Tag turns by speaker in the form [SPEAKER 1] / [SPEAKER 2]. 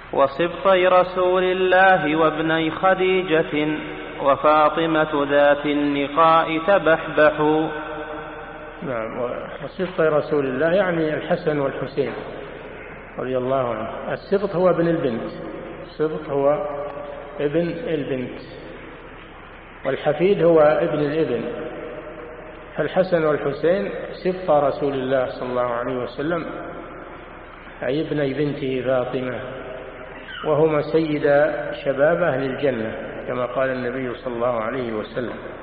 [SPEAKER 1] وصبطي رسول الله وابني خديجة وفاطمة ذات النقاء تبحبحوا.
[SPEAKER 2] نعم. وصبطي رسول الله يعني الحسن والحسين رضي الله عنه. السبط هو ابن البنت، السبط هو ابن البنت، والحفيد هو ابن الابن. فالحسن والحسين سبط رسول الله صلى الله عليه وسلم، أي ابني بنته فاطمة، وهما سيد شباب أهل الجنة كما قال النبي صلى الله عليه وسلم.